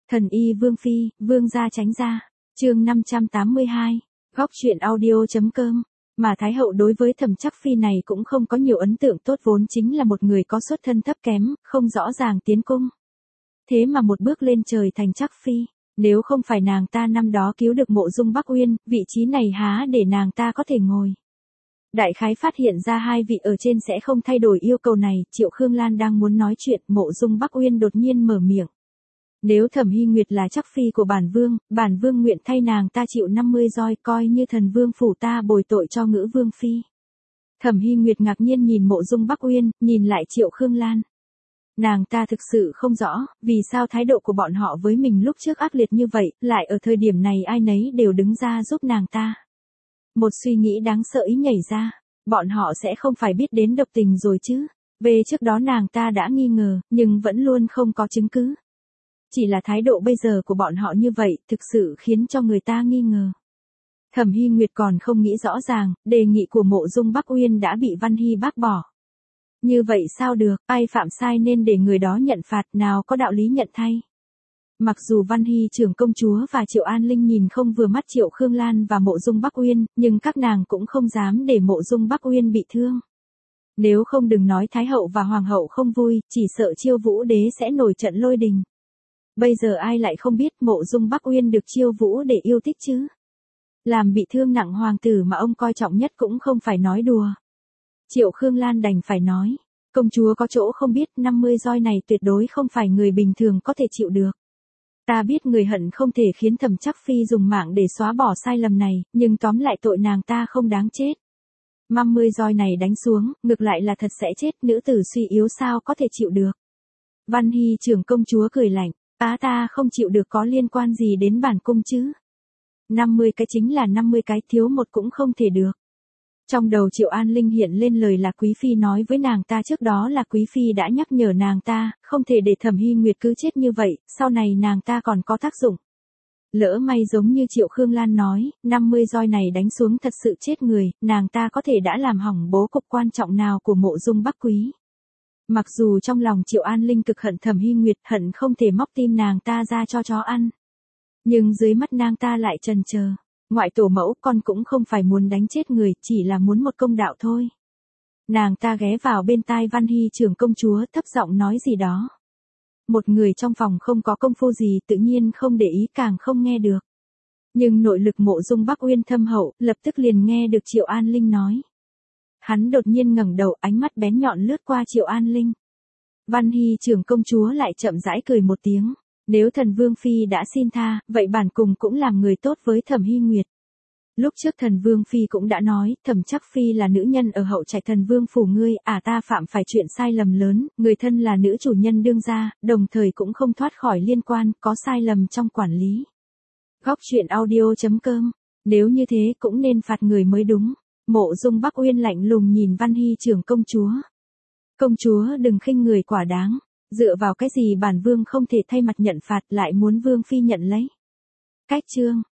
Thần y Vương Phi, Vương gia tránh ra. Chương 582. Góc truyện audio.com. Mà Thái hậu đối với Thẩm Trắc Phi này cũng không có nhiều ấn tượng tốt, vốn chính là một người có xuất thân thấp kém, không rõ ràng tiến cung. Thế mà một bước lên trời thành Trắc Phi, nếu không phải nàng ta năm đó cứu được Mộ Dung Bắc Uyên, vị trí này há để nàng ta có thể ngồi. Đại khái phát hiện ra hai vị ở trên sẽ không thay đổi yêu cầu này, Triệu Khương Lan đang muốn nói chuyện, Mộ Dung Bắc Uyên đột nhiên mở miệng. Nếu Thẩm Hy Nguyệt là Trắc Phi của bản vương nguyện thay nàng ta chịu 50 roi, coi như thần vương phủ ta bồi tội cho Ngữ Vương Phi. Thẩm Hy Nguyệt ngạc nhiên nhìn Mộ Dung Bắc Uyên, nhìn lại Triệu Khương Lan. Nàng ta thực sự không rõ, vì sao thái độ của bọn họ với mình lúc trước ác liệt như vậy, lại ở thời điểm này ai nấy đều đứng ra giúp nàng ta. Một suy nghĩ đáng sợ ý nhảy ra, bọn họ sẽ không phải biết đến độc tình rồi chứ. Về trước đó nàng ta đã nghi ngờ, nhưng vẫn luôn không có chứng cứ. Chỉ là thái độ bây giờ của bọn họ như vậy, thực sự khiến cho người ta nghi ngờ. Thẩm Hy Nguyệt còn không nghĩ rõ ràng, đề nghị của Mộ Dung Bắc Uyên đã bị Văn Hy bác bỏ. Như vậy sao được, ai phạm sai nên để người đó nhận phạt, nào có đạo lý nhận thay. Mặc dù Văn Hy trưởng công chúa và Triệu An Linh nhìn không vừa mắt Triệu Khương Lan và Mộ Dung Bắc Uyên, nhưng các nàng cũng không dám để Mộ Dung Bắc Uyên bị thương. Nếu không đừng nói Thái hậu và Hoàng hậu không vui, chỉ sợ Chiêu Vũ đế sẽ nổi trận lôi đình. Bây giờ ai lại không biết Mộ Dung Bắc Uyên được Chiêu Vũ để yêu thích chứ? Làm bị thương nặng hoàng tử mà ông coi trọng nhất cũng không phải nói đùa. Triệu Khương Lan đành phải nói, công chúa có chỗ không biết, 50 roi này tuyệt đối không phải người bình thường có thể chịu được. Ta biết người hận không thể khiến Thẩm Trắc Phi dùng mạng để xóa bỏ sai lầm này, nhưng tóm lại tội nàng ta không đáng chết. 50 roi này đánh xuống, ngược lại là thật sẽ chết, nữ tử suy yếu sao có thể chịu được. Văn Hy trưởng công chúa cười lạnh, ta không chịu được có liên quan gì đến bản cung chứ. 50 cái chính là 50 cái, thiếu một cũng không thể được. Trong đầu Triệu An Linh hiện lên lời là Quý Phi nói với nàng ta trước đó, là Quý Phi đã nhắc nhở nàng ta, không thể để Thẩm Hy Nguyệt cứ chết như vậy, sau này nàng ta còn có tác dụng. Lỡ may giống như Triệu Khương Lan nói, 50 roi này đánh xuống thật sự chết người, nàng ta có thể đã làm hỏng bố cục quan trọng nào của Mộ Dung Bắc Quý. Mặc dù trong lòng Triệu An Linh cực hận Thẩm Hy Nguyệt, hận không thể móc tim nàng ta ra cho chó ăn. Nhưng dưới mắt nàng ta lại chần chờ. Ngoại tổ mẫu, con cũng không phải muốn đánh chết người, chỉ là muốn một công đạo thôi. Nàng ta ghé vào bên tai Văn Hy trưởng công chúa, thấp giọng nói gì đó. Một người trong phòng không có công phu gì tự nhiên không để ý, càng không nghe được. Nhưng nội lực Mộ Dung Bắc Uyên thâm hậu, lập tức liền nghe được Triệu An Linh nói. Hắn đột nhiên ngẩng đầu, ánh mắt bén nhọn lướt qua Triệu An Linh. Văn Hy trưởng công chúa lại chậm rãi cười một tiếng. Nếu thần Vương Phi đã xin tha, vậy bản cung cũng làm người tốt với Thẩm Hy Nguyệt. Lúc trước thần Vương Phi cũng đã nói, Thẩm Trắc Phi là nữ nhân ở hậu trạch thần Vương phủ ngươi, ta phạm phải chuyện sai lầm lớn, người thân là nữ chủ nhân đương gia, đồng thời cũng không thoát khỏi liên quan, có sai lầm trong quản lý. Góc truyện audio.com. Nếu như thế cũng nên phạt người mới đúng. Mộ Dung Bắc Uyên lạnh lùng nhìn Văn Hy trưởng công chúa. Công chúa đừng khinh người quả đáng. Dựa vào cái gì bản vương không thể thay mặt nhận phạt, lại muốn Vương Phi nhận lấy. Cách chương.